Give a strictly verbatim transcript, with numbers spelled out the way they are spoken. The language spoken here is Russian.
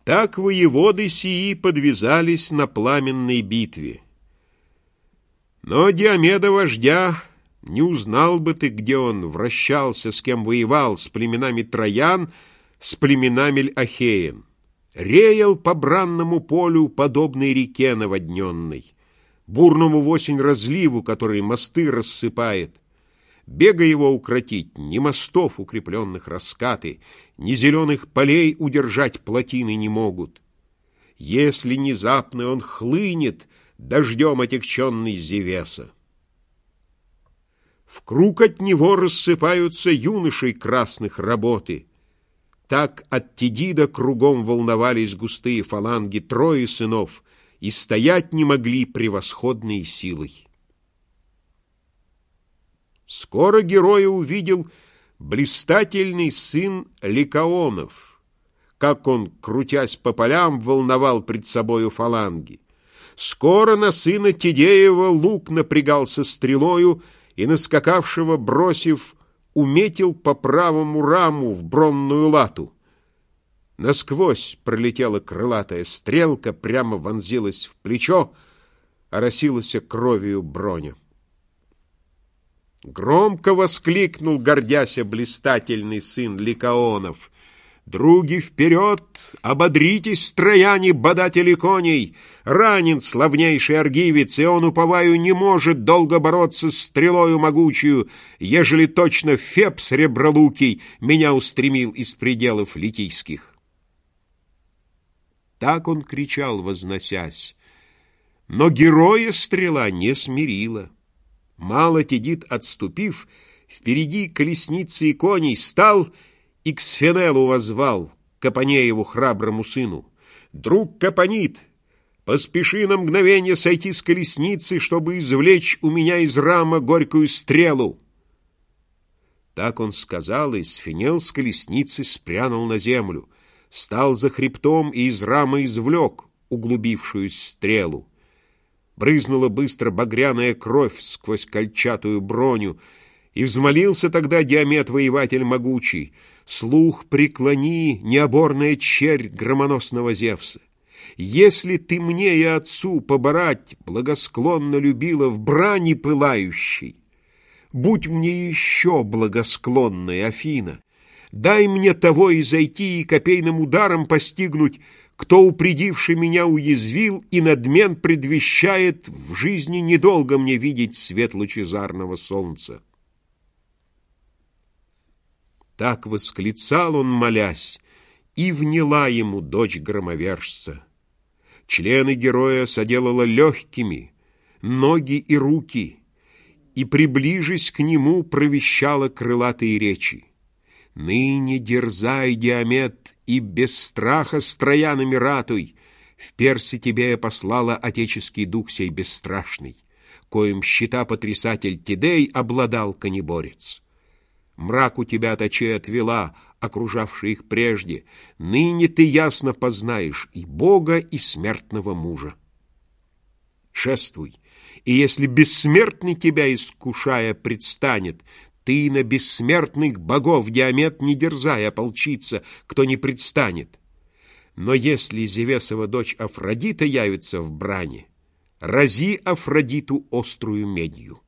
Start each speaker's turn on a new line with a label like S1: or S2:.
S1: Так воеводы сии подвязались на пламенной битве. Но Диомеда вождя не узнал бы ты, где он вращался, с кем воевал, с племенами Троян, с племенами Ахеен. Реял по бранному полю, подобной реке наводненной, бурному в осень разливу, который мосты рассыпает. Бега его укротить, ни мостов, укрепленных раскаты, ни зеленых полей удержать плотины не могут. Если внезапно он хлынет, дождем отягченный Зевеса. В круг от него рассыпаются юношей красных работы. Так от Тидида кругом волновались густые фаланги Трои сынов, и стоять не могли превосходной силой. Скоро героя увидел блистательный сын Ликаонов, как он, крутясь по полям, волновал пред собою фаланги. Скоро на сына Тидеева лук напрягался стрелою, и наскакавшего, бросив, уметил по правому раму в бронную лату. Насквозь пролетела крылатая стрелка, прямо вонзилась в плечо, оросилась кровью броня. Громко воскликнул, гордяся, блистательный сын Ликаонов: «Други, вперед! Ободритесь, трояне, бодатели коней! Ранен славнейший аргивец, и он, уповаю, не может долго бороться с стрелою могучую, ежели точно Феб сребролукий меня устремил из пределов литийских». Так он кричал, возносясь, но героя стрела не смирила. Мало Тидид отступив, впереди колесницы и коней стал и к Сфенелу воззвал, Капонееву храброму сыну: «Друг Капонид, поспеши на мгновение сойти с колесницы, чтобы извлечь у меня из рама горькую стрелу». Так он сказал, и Сфенел с колесницы спрянул на землю, стал за хребтом и из рамы извлек углубившуюся стрелу. Брызнула быстро багряная кровь сквозь кольчатую броню, и взмолился тогда Диомед, воеватель могучий: «Слух преклони, необорная черь громоносного Зевса! Если ты мне и отцу поборать благосклонно любила в брани пылающей, будь мне еще благосклонной, Афина, дай мне того и зайти, и копейным ударом постигнуть, кто, упредивший меня, уязвил, и надмен предвещает в жизни недолго мне видеть свет лучезарного солнца». Так восклицал он, молясь, и вняла ему дочь громовержца. Члены героя соделала легкими, ноги и руки, и, приближись к нему, провещала крылатые речи: «Ныне дерзай, Диомед, и без страха с троянами ратуй. В Персы тебе я послала отеческий дух сей бесстрашный, коим щита потрясатель Тидей обладал конеборец. Мрак у тебя от очей отвела, окружавший их прежде. Ныне ты ясно познаешь и Бога, и смертного мужа. Шествуй, и если бессмертный тебя, искушая, предстанет, ты на бессмертных богов, Диомед, не дерзай ополчиться, кто не предстанет. Но если Зевесова дочь Афродита явится в брани, рази Афродиту острую медью».